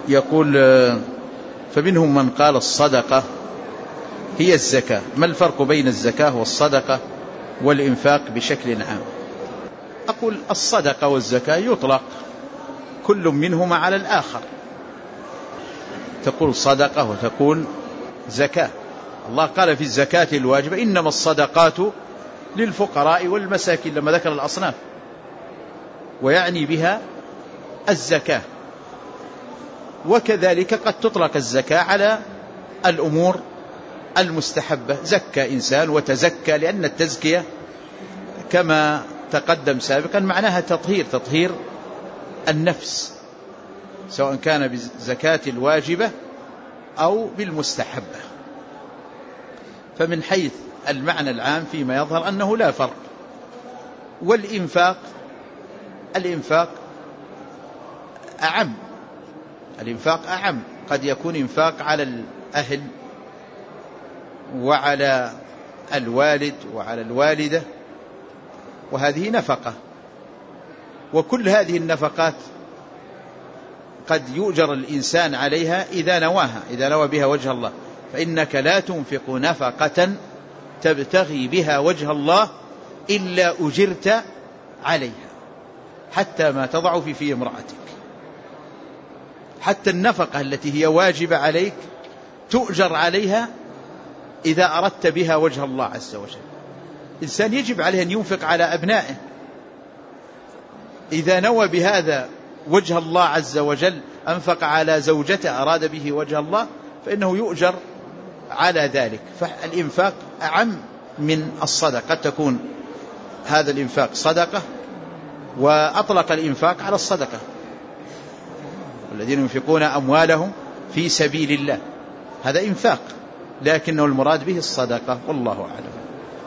يقول فمنهم من قال الصدقة هي الزكاة، ما الفرق بين الزكاة والصدقة والإنفاق بشكل عام؟ أقول الصدقة والزكاة يطلق كل منهما على الآخر، تقول صدقة وتقول زكاة. الله قال في الزكاة الواجبة إنما الصدقات للفقراء والمساكين لما ذكر الأصناف، ويعني بها الزكاة. وكذلك قد تطلق الزكاة على الأمور المستحبة، زكى إنسان وتزكى، لأن التزكية كما تقدم سابقا معناها تطهير النفس، سواء كان بالزكاة الواجبة أو بالمستحبة. فمن حيث المعنى العام فيما يظهر أنه لا فرق. والإنفاق أعم، قد يكون إنفاق على الأهل وعلى الوالد وعلى الوالدة، وهذه نفقة، وكل هذه النفقات قد يؤجر الإنسان عليها إذا نوى بها وجه الله. فإنك لا تنفق نفقة تبتغي بها وجه الله إلا أجرت عليها، حتى ما تضع في امرأتك. حتى النفقة التي هي واجبة عليك تؤجر عليها إذا أردت بها وجه الله عز وجل. إنسان يجب عليه أن ينفق على أبنائه، إذا نوى بهذا وجه الله عز وجل، أنفق على زوجته أراد به وجه الله، فإنه يؤجر على ذلك. فالإنفاق أعم من الصدقة، قد تكون هذا الإنفاق صدقة، وأطلق الإنفاق على الصدقة، والذين ينفقون أموالهم في سبيل الله، هذا إنفاق، لكنه المراد به الصدقة، والله أعلم.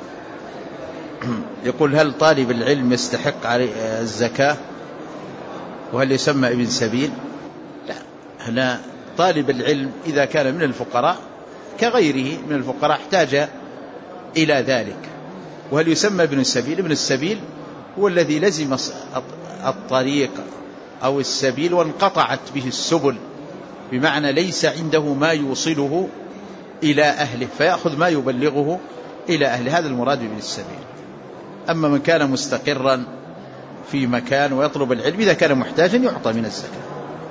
يقول هل طالب العلم يستحق عليه الزكاة، وهل يسمى ابن سبيل؟ لا، هنا طالب العلم إذا كان من الفقراء كغيره من الفقراء احتاج إلى ذلك. وهل يسمى ابن السبيل؟ ابن السبيل هو الذي لزم الطريق أو السبيل وانقطعت به السبل، بمعنى ليس عنده ما يوصله إلى أهله فيأخذ ما يبلغه إلى أهله، هذا المراد بابن السبيل. أما من كان مستقرا في مكان ويطلب العلم إذا كان محتاجا يعطى من الزكاة.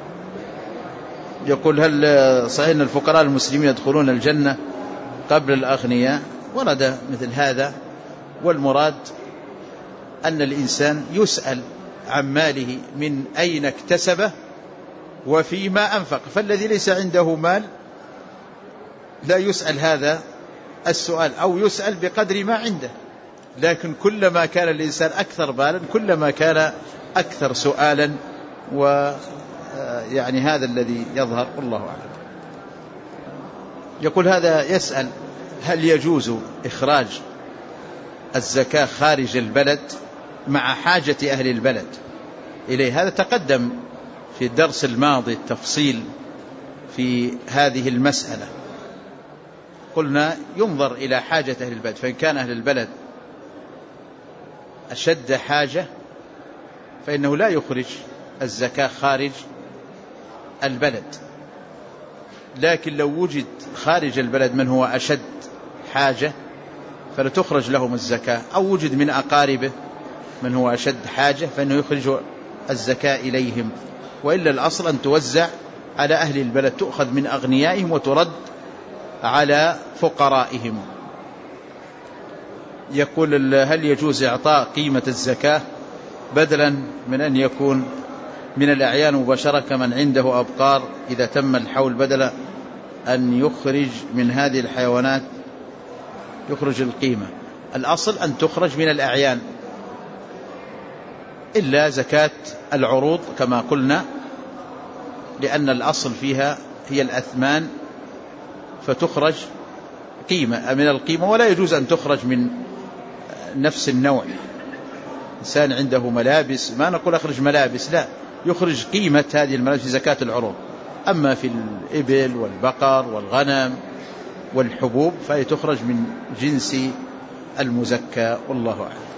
يقول هل صحيح أن الفقراء المسلمين يدخلون الجنة قبل الأغنياء؟ ورد مثل هذا، والمراد أن الإنسان يسأل عن ماله من أين اكتسبه وفيما أنفق، فالذي ليس عنده مال لا يسأل هذا السؤال، أو يسأل بقدر ما عنده، لكن كلما كان الإنسان أكثر بالا كلما كان أكثر سؤالا، ويعني هذا الذي يظهر، والله أعلم. يقول هذا يسأل هل يجوز إخراج الزكاة خارج البلد مع حاجة أهل البلد إليه؟ هذا تقدم في الدرس الماضي التفصيل في هذه المسألة. قلنا ينظر إلى حاجة أهل البلد، فإن كان أهل البلد أشد حاجة فإنه لا يخرج الزكاة خارج البلد، لكن لو وجد خارج البلد من هو أشد حاجة فلتخرج لهم الزكاة، أو وجد من أقاربه من هو أشد حاجة فإنه يخرج الزكاة إليهم، وإلا الأصل أن توزع على أهل البلد، تؤخذ من أغنيائهم وترد على فقرائهم. يقول هل يجوز إعطاء قيمة الزكاة بدلا من أن يكون من الأعيان مباشرة كمن عنده أبقار إذا تم الحول، بدلا أن يخرج من هذه الحيوانات يخرج القيمة؟ الأصل أن تخرج من الأعيان، إلا زكاة العروض كما قلنا، لأن الأصل فيها هي الأثمان، فتخرج قيمة من القيمة، ولا يجوز أن تخرج من نفس النوع. إنسان عنده ملابس، ما نقول أخرج ملابس، لا، يخرج قيمة هذه الملابس في زكاة العروض. أما في الإبل والبقر والغنم والحبوب فهي تخرج من جنس المزكى، والله أعلم.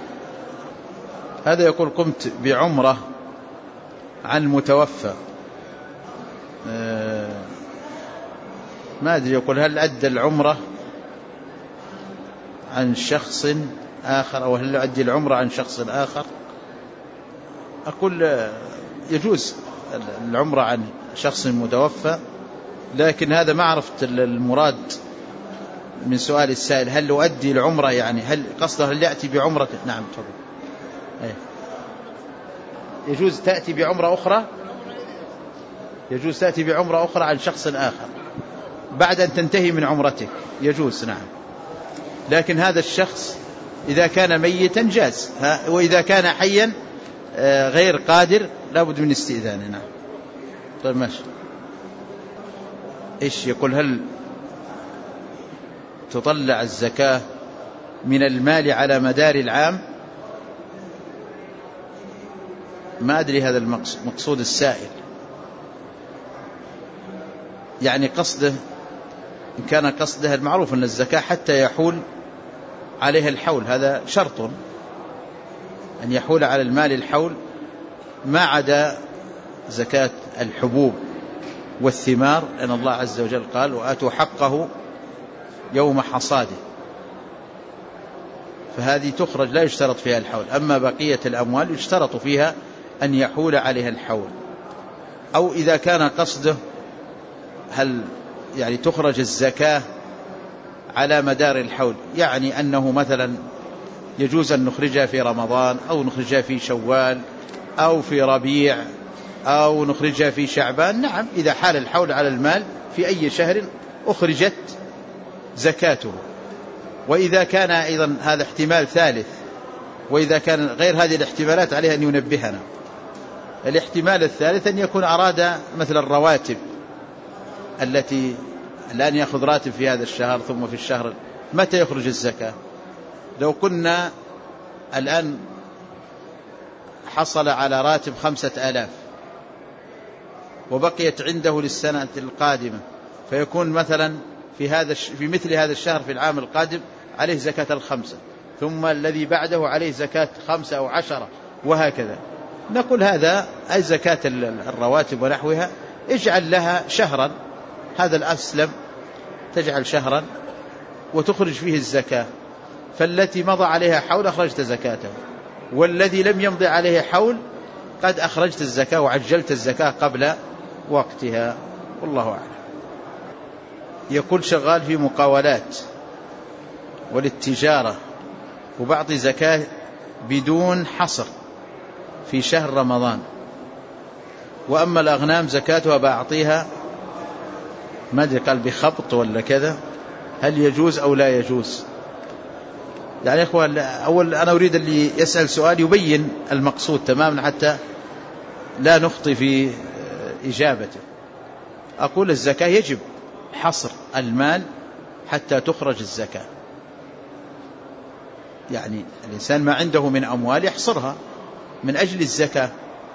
هذا يقول قمت بعمرة عن المتوفى ما أدري، يقول هل أدى العمرة عن شخص آخر أو هل أدي العمرة عن شخص آخر؟ أقول يجوز العمرة عن شخص متوفى، لكن هذا ما عرفت المراد من سؤال السائل. هل أؤدي العمرة يعني هل قصده هل يأتي بعمرة؟ نعم تفضل. يجوز تأتي بعمرة أخرى، يجوز تأتي بعمرة أخرى عن شخص آخر بعد أن تنتهي من عمرتك، يجوز نعم. لكن هذا الشخص إذا كان ميتا جاز، وإذا كان حيا غير قادر لابد من استئذانه. نعم. طيب ماشي. إيش يقول هل تطلع الزكاة من المال على مدار العام؟ ما أدري هذا المقصود السائل، يعني قصده إن كان قصده المعروف أن الزكاة حتى يحول عليها الحول، هذا شرط أن يحول على المال الحول، ما عدا زكاة الحبوب والثمار، لأن الله عز وجل قال وآتوا حقه يوم حصاده، فهذه تخرج لا يشترط فيها الحول. أما بقية الأموال يشترط فيها أن يحول عليها الحول. أو إذا كان قصده هل يعني تخرج الزكاة على مدار الحول، يعني أنه مثلا يجوز أن نخرجها في رمضان أو نخرجها في شوال أو في ربيع أو نخرجها في شعبان، نعم إذا حال الحول على المال في أي شهر أخرجت زكاته. وإذا كان أيضا هذا احتمال ثالث، وإذا كان غير هذه الاحتمالات عليها أن ينبهنا. الاحتمال الثالث أن يكون أراد مثل الرواتب التي الآن يأخذ راتب في هذا الشهر ثم في الشهر متى يخرج الزكاة؟ لو كنا الآن حصل على راتب 5000 وبقيت عنده للسنة القادمة، فيكون مثلا في مثل هذا الشهر في العام القادم عليه زكاة الخمسة، ثم الذي بعده عليه زكاة 5 أو 10، وهكذا. نقول هذا أي زكاة الرواتب ونحوها اجعل لها شهرا، هذا الأسلم، تجعل شهرا وتخرج فيه الزكاة، فالتي مضى عليها حول أخرجت زكاته، والذي لم يمضي عليه حول قد أخرجت الزكاة وعجلت الزكاة قبل وقتها، والله أعلم. يقول شغال في مقاولات وللتجارة وبعطي زكاة بدون حصر في شهر رمضان، وأما الأغنام زكاتها بعطيها ما أدري قال بخبط ولا كذا، هل يجوز أو لا يجوز؟ يعني إخوة أول أنا أريد اللي يسأل سؤال يبين المقصود تماما حتى لا نخطئ في إجابته. أقول الزكاة يجب حصر المال حتى تخرج الزكاة، يعني الإنسان ما عنده من أموال يحصرها من أجل الزكاة،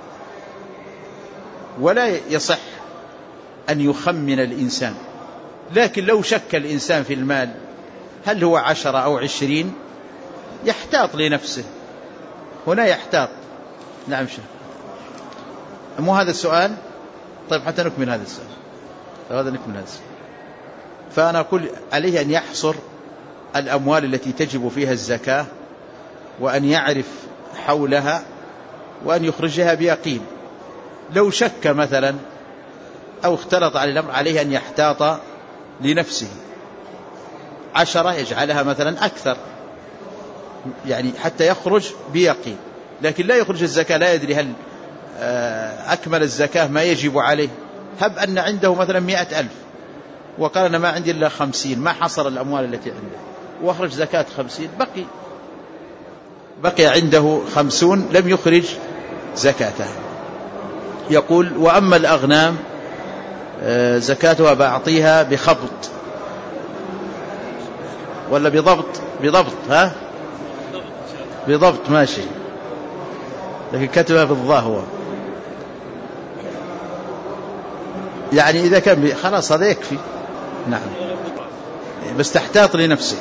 ولا يصح أن يخمن الإنسان. لكن لو شك الإنسان في المال هل هو 10 أو 20 يحتاط لنفسه، هنا يحتاط. نعم شيخ، مو هذا السؤال؟ طيب حتى نكمل هذا السؤال، هذا نكمل هذا السؤال. فأنا أقول عليه أن يحصر الأموال التي تجب فيها الزكاة، وأن يعرف حولها، وأن يخرجها بيقين. لو شك مثلا أو اختلط على الأمر عليه أن يحتاط لنفسه، 10 يجعلها مثلا أكثر، يعني حتى يخرج بيقين. لكن لا يخرج الزكاة لا يدري هل أكمل الزكاة ما يجب عليه. هب أن عنده مثلا 100,000 وقال أنا ما عندي إلا 50، ما حصر الأموال التي عنده وأخرج زكاة 50، بقي عنده 50 لم يخرج زكاته. يقول وأما الأغنام زكاتها بعطيها بخبط ولا بضبط ها بضبط ماشي، لكن كتبها بالضاء هو، يعني إذا كان خلاص هذا يكفي. نعم، بس تحتاط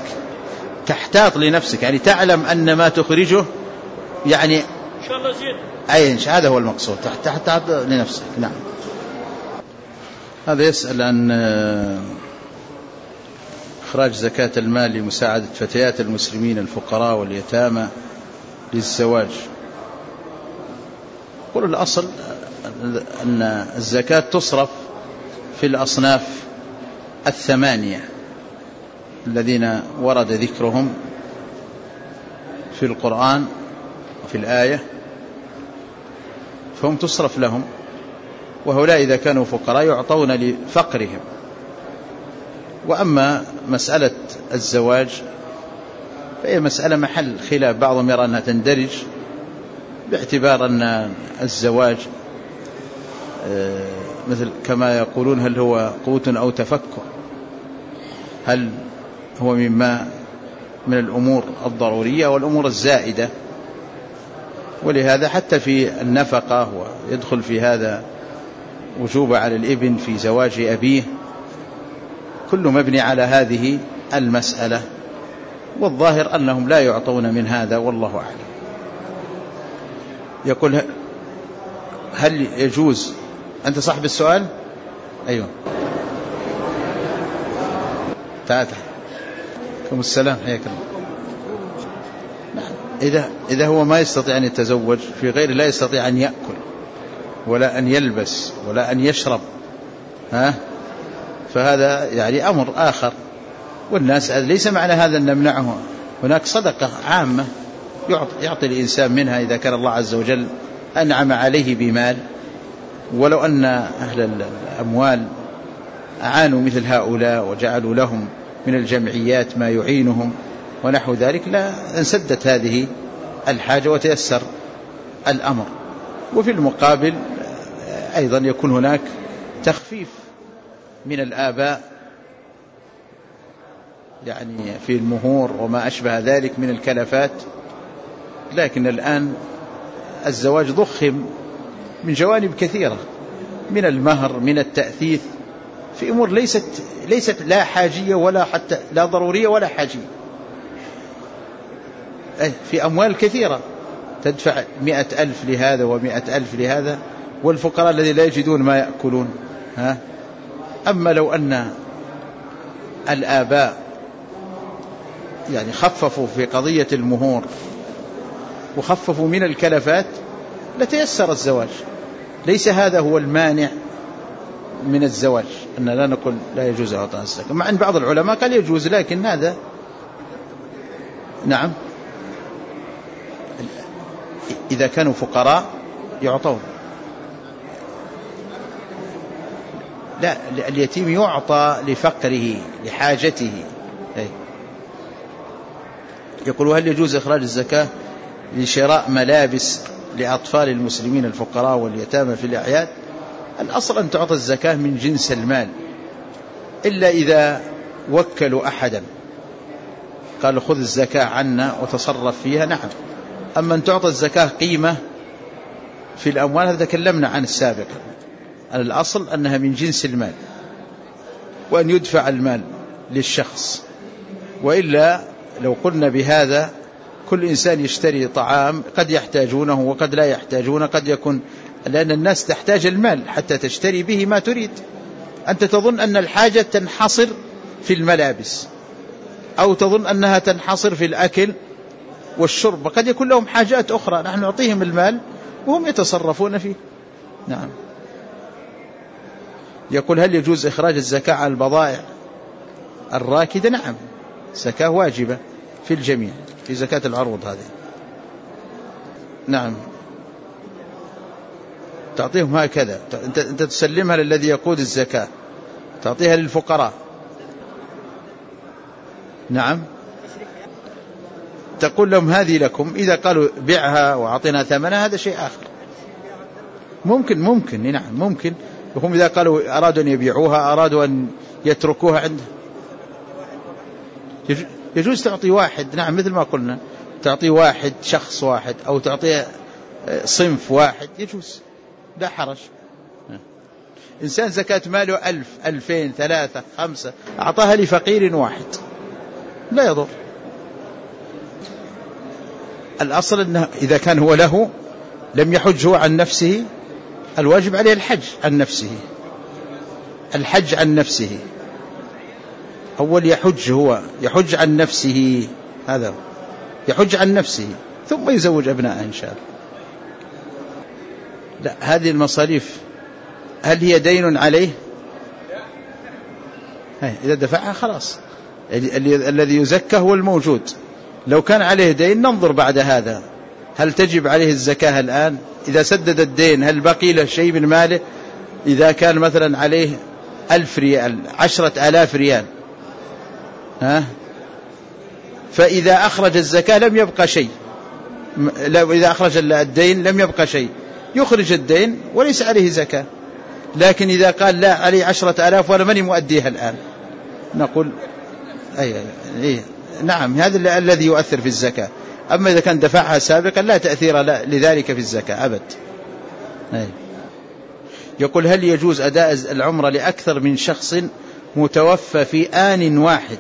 لنفسك، يعني تعلم أن ما تخرجه يعني إن شاء الله زين، هذا هو المقصود، تحتاط لنفسك. نعم. هذا يسأل عن إخراج زكاة المال لمساعدة فتيات المسلمين الفقراء واليتامى للزواج. قل الأصل أن الزكاة تصرف في الأصناف 8 الذين ورد ذكرهم في القرآن وفي الآية، فهم تصرف لهم، وهؤلاء إذا كانوا فقراء يعطون لفقرهم. وأما مسألة الزواج فهي مسألة محل خلاف، بعضهم يرى أنها تندرج باعتبار أن الزواج مثل كما يقولون هل هو قوت أو تفكر، هل هو من الأمور الضرورية والأمور الزائدة. ولهذا حتى في النفقة ويدخل في هذا وجوب على الابن في زواج أبيه، كله مبني على هذه المسألة، والظاهر أنهم لا يعطون من هذا والله أعلم. يقول هل يجوز، أنت صاحب السؤال؟ أيوه تعال. عليكم السلام، حياك الله. إذا هو ما يستطيع أن يتزوج، في غير لا يستطيع أن يأكل ولا أن يلبس ولا أن يشرب، فهذا يعني أمر آخر. والناس ليس معنى هذا أن نمنعه، هناك صدقة عامة يعطي الإنسان منها إذا كان الله عز وجل أنعم عليه بمال. ولو أن أهل الأموال أعانوا مثل هؤلاء وجعلوا لهم من الجمعيات ما يعينهم ونحو ذلك، لا انسدت هذه الحاجة وتيسر الأمر. وفي المقابل أيضا يكون هناك تخفيف من الآباء يعني في المهور وما أشبه ذلك من الكلفات. لكن الآن الزواج ضخم من جوانب كثيرة، من المهر، من التأثيث، في أمور ليست لا حاجية ولا حتى لا ضرورية ولا حاجية. في أموال كثيرة تدفع 100,000 لهذا و100,000 لهذا، والفقراء الذين لا يجدون ما يأكلون. أما لو أن الآباء يعني خففوا في قضية المهور وخففوا من الكلفات لتيسر الزواج. ليس هذا هو المانع من الزواج، أن لا نقول لا يجوز إعطاء الزكاة، مع أن بعض العلماء قال يجوز، لكن هذا نعم إذا كانوا فقراء يعطون. لا، اليتيم يعطى لفقره لحاجته. يقول هل يجوز إخراج الزكاة لشراء ملابس لأطفال المسلمين الفقراء واليتامى في الأعياد؟ الأصل أن تعطى الزكاة من جنس المال، إلا إذا وكلوا أحدا قالوا خذ الزكاة عنا وتصرف فيها، نعم. أما أن تعطى الزكاة قيمة في الأموال هذا تكلمنا عن السابق. الأصل أنها من جنس المال، وأن يدفع المال للشخص. وإلا لو قلنا بهذا كل إنسان يشتري طعام قد يحتاجونه وقد لا يحتاجونه، قد يكون لأن الناس تحتاج المال حتى تشتري به ما تريد. أنت تظن أن الحاجة تنحصر في الملابس، أو تظن أنها تنحصر في الأكل والشرب، قد يكون لهم حاجات أخرى نحن نعطيهم المال وهم يتصرفون فيه. نعم. يقول هل يجوز إخراج الزكاة على البضائع الراكدة؟ نعم، زكاة واجبة في الجميع، في زكاة العروض هذه. نعم، تعطيهم هكذا، أنت تسلمها للذي يقود الزكاة، تعطيها للفقراء. نعم، تقول لهم هذه لكم، إذا قالوا بيعها وأعطينا ثمنها هذا شيء آخر. ممكن نعم ممكن. وهم إذا قالوا أرادوا أن يبيعوها، أرادوا أن يتركوها عنده، يجوز تعطي واحد. نعم، مثل ما قلنا تعطي واحد، شخص واحد، أو تعطي صنف واحد، يجوز، لا حرج. إنسان زكاة ماله 1000 2000 3 5 أعطاها لفقير واحد لا يضر. الأصل أنه إذا كان هو له لم يحج هو عن نفسه، الواجب عليه الحج عن نفسه. الحج عن نفسه. أول يحج عن نفسه، هذا يحج عن نفسه ثم يزوج أبنائه إن شاء الله. لا، هذه المصاريف هل هي دين عليه؟ إذا دفعها خلاص. الذي يزكى هو الموجود. لو كان عليه دين ننظر بعد هذا هل تجب عليه الزكاة الآن. إذا سدد الدين هل بقي له شيء من ماله؟ إذا كان مثلا عليه 1000 ريال 10,000 ريال، فإذا أخرج الزكاة لم يبقى شيء. إذا أخرج الدين لم يبقى شيء، يخرج الدين وليس عليه زكاة. لكن إذا قال لا عليه 10,000 وأنا ماني مؤديها الآن، نقول نعم، هذا الذي يؤثر في الزكاة. أما إذا كان دفعها سابقا لا تأثير لذلك في الزكاة أبد. يقول هل يجوز أداء العمرة لأكثر من شخص متوفى في آن واحد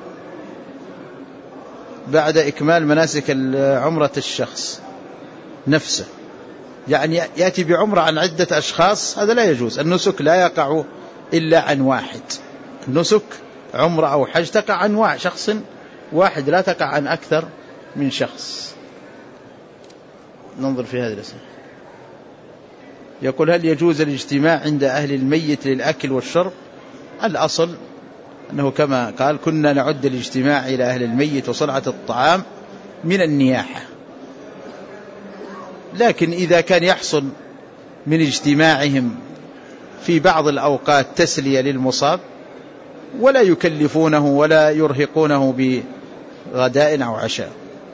بعد إكمال مناسك عمرة الشخص نفسه؟ يعني يأتي بعمرة عن عدة أشخاص، هذا لا يجوز. النسك لا يقع إلا عن واحد. النسك عمرة أو حج تقع عن شخص واحد، لا تقع عن أكثر من شخص. ننظر في هذه الأسئلة. يقول هل يجوز الاجتماع عند أهل الميت للأكل والشرب؟ الأصل أنه كما قال كنا نعد الاجتماع إلى أهل الميت وصنعة الطعام من النياحة. لكن إذا كان يحصل من اجتماعهم في بعض الأوقات تسلية للمصاب ولا يكلفونه ولا يرهقونه بغداء أو عشاء.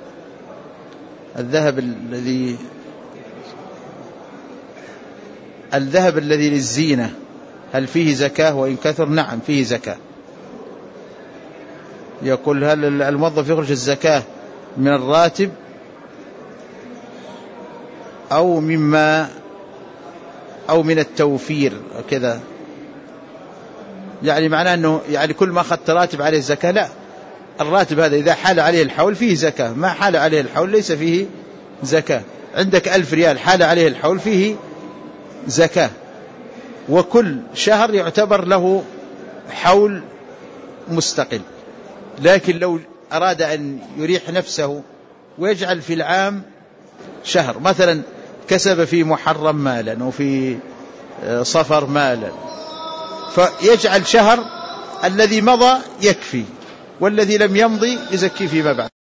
الذهب الذي للزينة هل فيه زكاة وإن كثر؟ نعم فيه زكاة. يقول هل الموظف يخرج الزكاة من الراتب أو من التوفير كذا؟ يعني معناه أنه يعني كل ما أخذت راتب عليه الزكاة؟ لا، الراتب هذا إذا حال عليه الحول فيه زكاة، ما حال عليه الحول ليس فيه زكاة. عندك 1000 ريال حال عليه الحول فيه زكاة، وكل شهر يعتبر له حول مستقل. لكن لو أراد أن يريح نفسه ويجعل في العام شهر، مثلا كسب في محرم مالا وفي صفر مالا، فيجعل شهر الذي مضى يكفي والذي لم يمضي يزكي فيما بعد.